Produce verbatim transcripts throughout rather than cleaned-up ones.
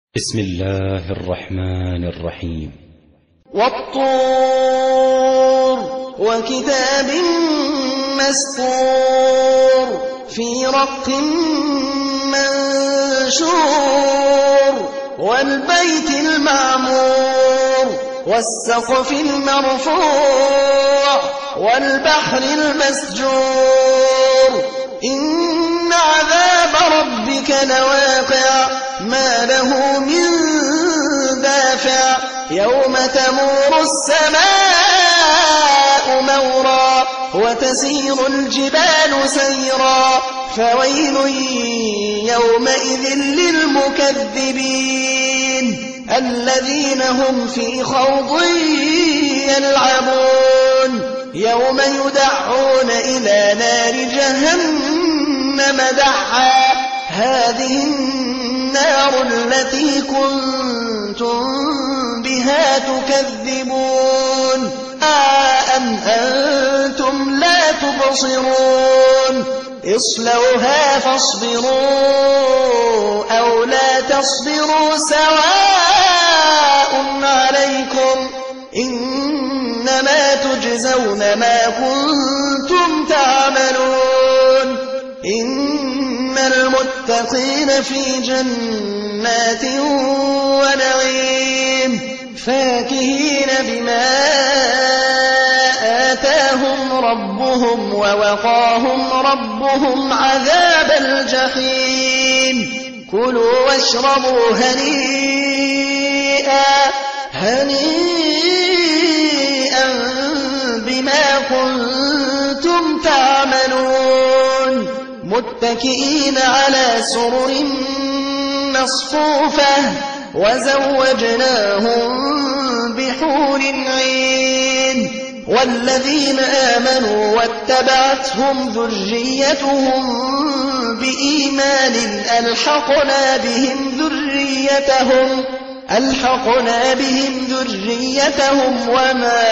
بسم الله الرحمن الرحيم. والطور وكتاب مسطور في رق منشور والبيت المعمور والسقف المرفوع والبحر المسجور إن عذاب ربك لواقع ما له من دافع يوم تمور السماء مورا وتسير الجبال سيرا فويل يومئذ للمكذبين الذين هم في خوض يلعبون يوم يدعون إلى نار جهنم دعا هذه النار التي كنتم بها تكذبون أأم أنتم لا تبصرون اصلوها فاصبروا أو لا تصبروا سواء عليكم إنما تجزون ما كنتم تعملون إن المتقين في جنات ونعيم فاكهين بما آتاهم ربهم ووقاهم ربهم عذاب الجحيم كلوا واشربوا هنيئا هنيئا بما كنتم تعملون متكئين على سرر مصفوفة وزوجناهم بحور عين والذين آمنوا واتبعتهم ذريتهم بإيمان ألحقنا بهم ذريتهم ألحقنا بهم ذريتهم وما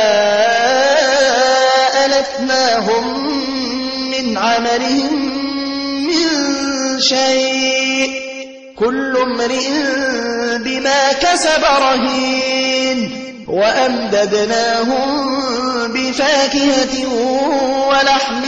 ألتناهم من عملهم من شيء كل امرئ بما كسب رهين وأمددناهم بفاكهة ولحم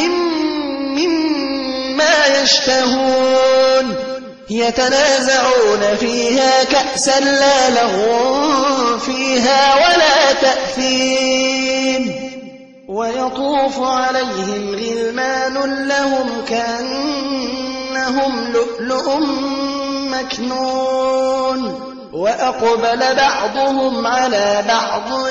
مما يشتهون يتنازعون فيها كأسا لا لغو فيها ولا تأثيم ويطوف عليهم غلمان لهم كأنهم لؤلؤ مكنون وأقبل بعضهم على بعض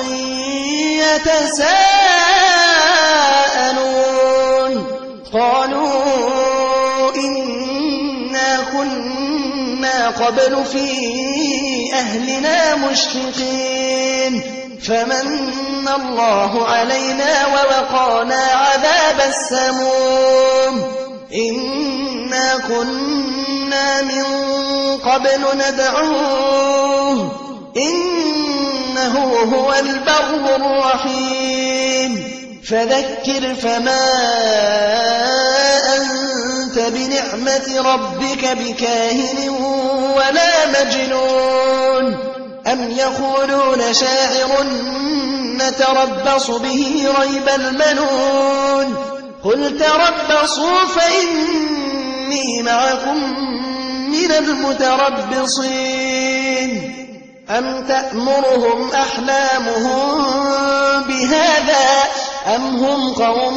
يتساءلون قالوا إنا كنا قبل في أهلنا مشفقين فمن الله علينا ووقانا عذاب السموم إنا كنا من قبل ندعوه إنه هو البر الرحيم فذكر فما أنت بنعمة ربك بكاهن ولا مجنون أم يقولون شاعر نتربص به ريب المنون قل تربصوا فإني معكم من المتربصين أم تأمرهم أحلامهم بهذا أم هم قوم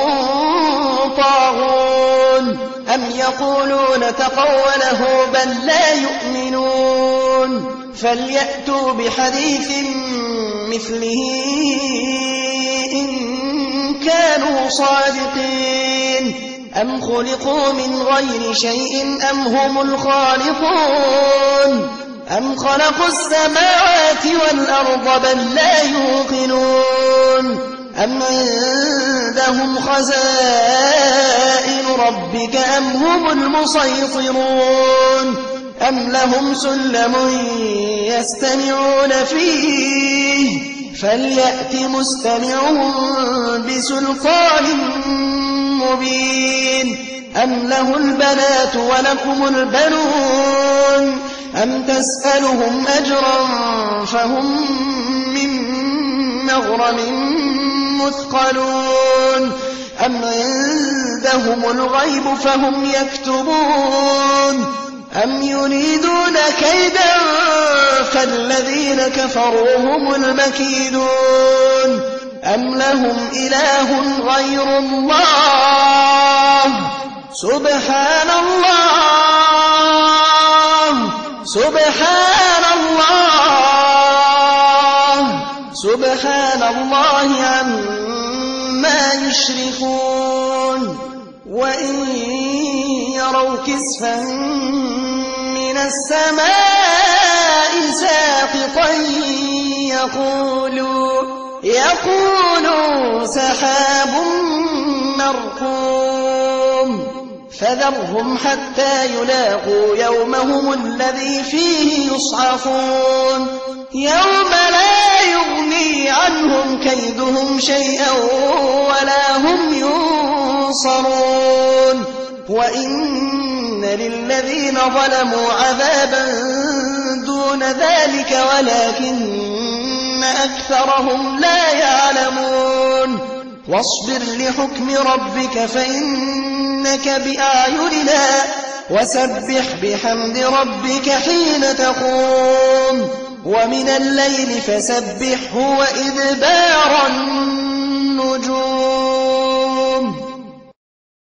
طاغون أم يقولون تقوله بل لا يؤمنون فليأتوا بحديث مثله إن كانوا صادقين أم خلقوا من غير شيء أم هم الخالقون أم خلقوا السماوات والأرض بل لا يوقنون أم عندهم خزائن ربك أم هم المسيطرون أم لهم سلم يستمعون فيه فليأت مستمعهم بسلطان مبين أم له البنات ولكم البنون أم تسألهم أجرا فهم من مغرم مثقلون أم عندهم الغيب فهم يكتبون أم يريدون كيدا فالذين كفروا هم المكيدون أم لهم إله غير الله سبحان الله سبحان الله سبحان الله عما يشركون وإن يروا كسفا من السماء ساقطا يقولوا يقولوا سحاب مركوم فذرهم حتى يلاقوا يومهم الذي فيه يصعقون يوم لا يغني عنهم كيدهم شيئا ولا هم ينصرون وإن للذين ظلموا عذابا دون ذلك ولكن أكثرهم لا يعلمون واصبر لحكم ربك فإنك بأعيننا وسبح بحمد ربك حين تقوم ومن الليل فسبحه وإدبار النجوم